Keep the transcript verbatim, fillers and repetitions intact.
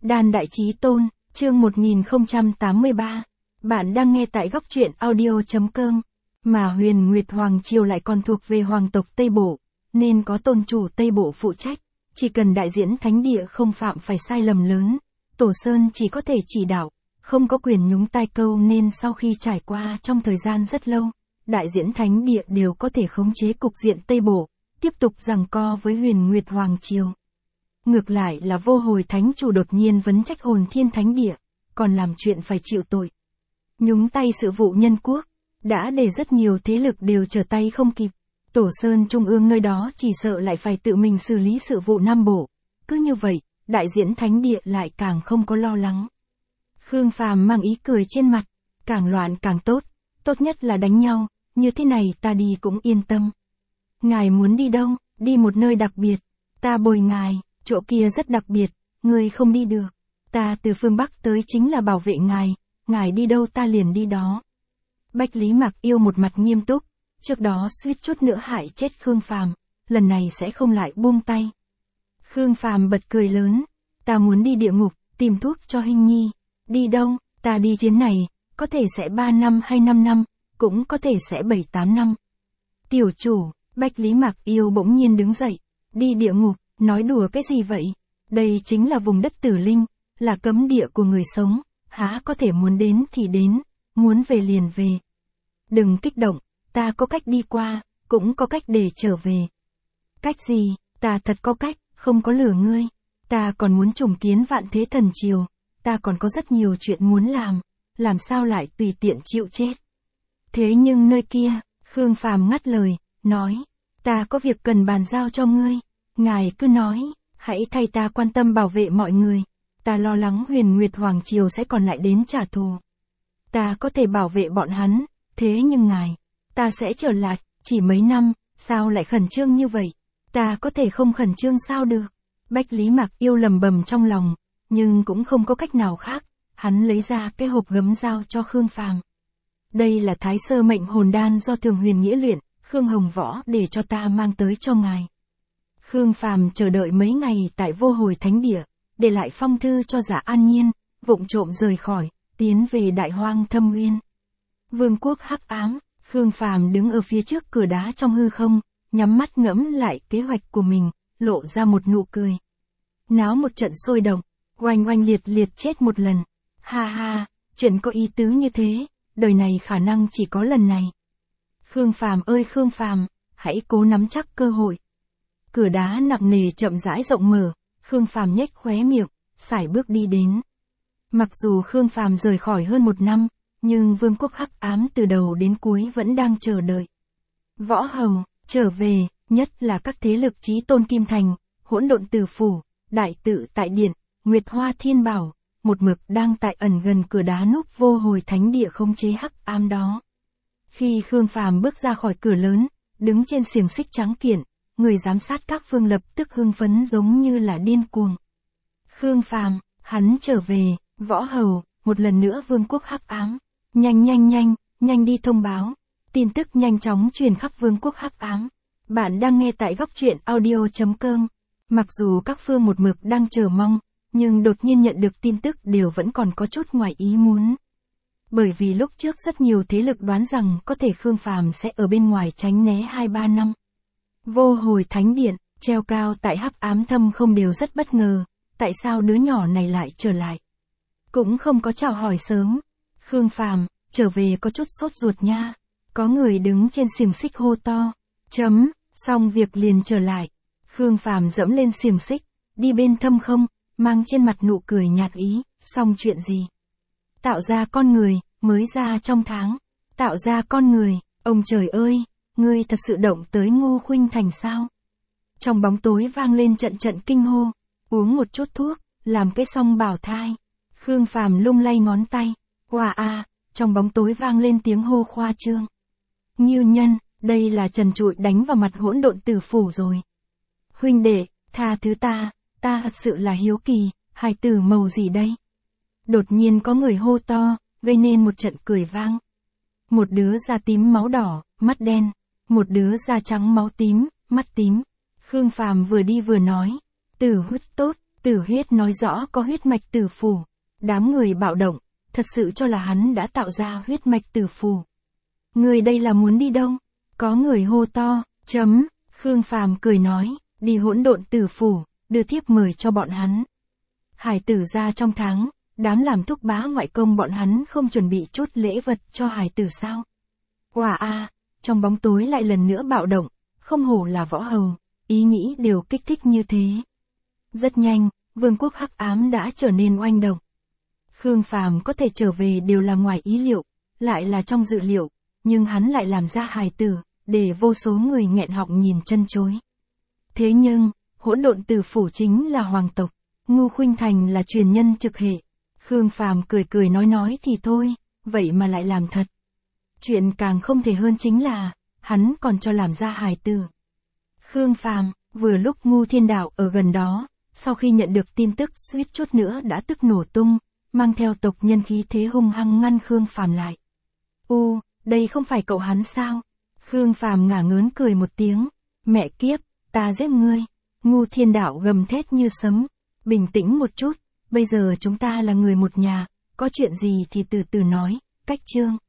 Đan Đại Chí Tôn, chương một nghìn không trăm tám mươi ba. Bạn đang nghe tại góc truyện audio chấm com. Mà Huyền Nguyệt Hoàng Triều lại còn thuộc về hoàng tộc Tây Bộ, nên có tôn chủ Tây Bộ phụ trách, chỉ cần đại diễn thánh địa không phạm phải sai lầm lớn, Tổ Sơn chỉ có thể chỉ đạo, không có quyền nhúng tay câu, nên sau khi trải qua trong thời gian rất lâu, đại diễn thánh địa đều có thể khống chế cục diện Tây Bộ, tiếp tục giằng co với Huyền Nguyệt Hoàng Triều. Ngược lại là Vô Hồi Thánh Chủ đột nhiên vấn trách Hồn Thiên Thánh Địa, còn làm chuyện phải chịu tội. Nhúng tay sự vụ nhân quốc, đã để rất nhiều thế lực đều trở tay không kịp. Tổ Sơn Trung ương nơi đó chỉ sợ lại phải tự mình xử lý sự vụ Nam Bộ. Cứ như vậy, đại diễn thánh địa lại càng không có lo lắng. Khương Phàm mang ý cười trên mặt, càng loạn càng tốt, tốt nhất là đánh nhau, như thế này ta đi cũng yên tâm. Ngài muốn đi đâu? Đi một nơi đặc biệt, ta bồi ngài, chỗ kia rất đặc biệt, ngươi không đi được. Ta từ phương Bắc tới chính là bảo vệ ngài, ngài đi đâu ta liền đi đó. Bách Lý Mạc Yêu một mặt nghiêm túc, trước đó suýt chút nữa hại chết Khương Phàm, lần này sẽ không lại buông tay. Khương Phàm bật cười lớn, ta muốn đi địa ngục, tìm thuốc cho Hinh Nhi. Đi đâu? Ta đi chuyến này, có thể sẽ ba năm hay năm năm, cũng có thể sẽ bảy tám năm. Tiểu chủ, Bách Lý Mạc Yêu bỗng nhiên đứng dậy, đi địa ngục, nói đùa cái gì vậy? Đây chính là vùng đất tử linh, là cấm địa của người sống, há có thể muốn đến thì đến, muốn về liền về. Đừng kích động, ta có cách đi qua, cũng có cách để trở về. Cách gì? Ta thật có cách, không có lừa ngươi. Ta còn muốn trùng kiến Vạn Thế Thần Triều, ta còn có rất nhiều chuyện muốn làm, làm sao lại tùy tiện chịu chết. Thế nhưng nơi kia, Khương Phàm ngắt lời, nói, ta có việc cần bàn giao cho ngươi, ngài cứ nói, hãy thay ta quan tâm bảo vệ mọi người, ta lo lắng Huyền Nguyệt Hoàng Triều sẽ còn lại đến trả thù. Ta có thể bảo vệ bọn hắn, thế nhưng ngài, ta sẽ trở lại, chỉ mấy năm, sao lại khẩn trương như vậy, ta có thể không khẩn trương sao được. Bách Lý Mạc Yêu lầm bầm trong lòng, nhưng cũng không có cách nào khác, hắn lấy ra cái hộp gấm giao cho Khương Phàm. Đây là Thái Sơ Mệnh Hồn Đan do Thường Huyền Nghĩa luyện, Khương Hồng Võ để cho ta mang tới cho ngài. Khương Phàm chờ đợi mấy ngày tại Vô Hồi Thánh Địa, để lại phong thư cho Giả An Nhiên, vụng trộm rời khỏi, tiến về Đại Hoang Thâm Uyên. Vương quốc hắc ám, Khương Phàm đứng ở phía trước cửa đá trong hư không, nhắm mắt ngẫm lại kế hoạch của mình, lộ ra một nụ cười. Náo một trận sôi động, oanh oanh liệt liệt chết một lần. Ha ha, chuyện có ý tứ như thế, đời này khả năng chỉ có lần này. Khương Phàm ơi Khương Phàm, hãy cố nắm chắc cơ hội. Cửa đá nặng nề chậm rãi rộng mở, Khương Phàm nhếch khóe miệng, sải bước đi đến. Mặc dù Khương Phàm rời khỏi hơn một năm, nhưng vương quốc hắc ám từ đầu đến cuối vẫn đang chờ đợi. Võ Hầu, trở về, nhất là các thế lực Chí Tôn Kim Thành, Hỗn Độn Tử Phủ, Đại Tự Tại Điện, Nguyệt Hoa Thiên Bảo, một mực đang tại ẩn gần cửa đá núp Vô Hồi Thánh Địa khống chế hắc ám đó. Khi Khương Phàm bước ra khỏi cửa lớn, đứng trên xiềng xích trắng kiện, người giám sát các phương lập tức hưng phấn giống như là điên cuồng. Khương Phàm, hắn trở về, Võ Hầu, một lần nữa vương quốc hắc ám. Nhanh nhanh nhanh, nhanh đi thông báo. Tin tức nhanh chóng truyền khắp vương quốc hắc ám. Bạn đang nghe tại góc truyện audio chấm com. Mặc dù các phương một mực đang chờ mong, nhưng đột nhiên nhận được tin tức đều vẫn còn có chút ngoài ý muốn. Bởi vì lúc trước rất nhiều thế lực đoán rằng có thể Khương Phàm sẽ ở bên ngoài tránh né hai ba năm. Vô Hồi Thánh Điện, treo cao tại hắc ám thâm không đều rất bất ngờ, tại sao đứa nhỏ này lại trở lại. Cũng không có chào hỏi sớm. Khương Phàm, trở về có chút sốt ruột nha. Có người đứng trên xiềng xích hô to. Chấm, xong việc liền trở lại. Khương Phàm dẫm lên xiềng xích, đi bên thâm không, mang trên mặt nụ cười nhạt ý, xong chuyện gì? Tạo ra con người, mới ra trong tháng. Tạo ra con người, ông trời ơi, ngươi thật sự động tới Ngô Khuynh Thành sao? Trong bóng tối vang lên trận trận kinh hô, uống một chút thuốc, làm cái xong bảo thai. Khương Phàm lung lay ngón tay, wow a, trong bóng tối vang lên tiếng hô khoa trương. Ngưu Nhân, đây là trần trụi đánh vào mặt Hỗn Độn Tử Phủ rồi. Huynh đệ, tha thứ ta, ta thật sự là hiếu kỳ, hài tử màu gì đây? Đột nhiên có người hô to, gây nên một trận cười vang. Một đứa da tím máu đỏ, mắt đen, một đứa da trắng máu tím, mắt tím. Khương Phàm vừa đi vừa nói, tử huyết tốt, Tử huyết nói rõ có huyết mạch tử phù. Đám người bạo động, thật sự cho là hắn đã tạo ra huyết mạch tử phù. Người đây là muốn đi đâu? Có người hô to, chấm, Khương Phàm cười nói, đi hỗn độn tử phù, đưa thiếp mời cho bọn hắn. Hải tử ra trong tháng, đám làm thúc bá ngoại công bọn hắn không chuẩn bị chút lễ vật cho hải tử sao? Quả a, trong bóng tối lại lần nữa bạo động, không hổ là võ hầu, ý nghĩ đều kích thích như thế. Rất nhanh, vương quốc hắc ám đã trở nên oanh động. Khương Phàm có thể trở về đều là ngoài ý liệu, lại là trong dự liệu, nhưng hắn lại làm ra hài tử, để vô số người nghẹn họng nhìn chân chối. Thế nhưng, hỗn độn tử phủ chính là hoàng tộc, Ngưu Khuynh Thành là truyền nhân trực hệ. Khương Phàm cười cười nói nói thì thôi, vậy mà lại làm thật. Chuyện càng không thể hơn chính là, hắn còn cho làm ra hài tử. Khương Phàm, vừa lúc Ngưu Thiên Đạo ở gần đó, sau khi nhận được tin tức suýt chút nữa đã tức nổ tung, mang theo tộc nhân khí thế hung hăng ngăn Khương Phàm lại. U, đây không phải cậu hắn sao? Khương Phàm ngả ngớn cười một tiếng, mẹ kiếp, ta giết ngươi. Ngưu Thiên Đạo gầm thét như sấm, bình tĩnh một chút, bây giờ chúng ta là người một nhà, có chuyện gì thì từ từ nói, cách chương.